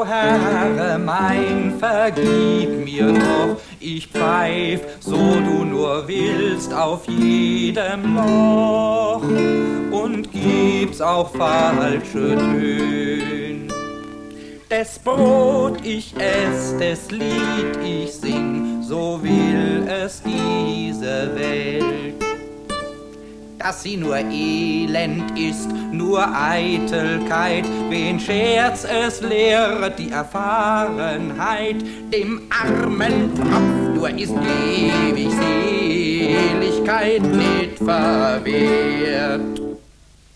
Herr mein, vergib mir doch, ich pfeif, so du nur willst, auf jedem Loch und gib's auch falsche Tön. Des Brot ich ess, des Lied ich sing, so will es diese Welt. Dass sie nur Elend ist, nur Eitelkeit, wen Scherz es lehrt die Erfahrenheit, dem armen Tropf nur ist ewig Seligkeit nicht verwehrt.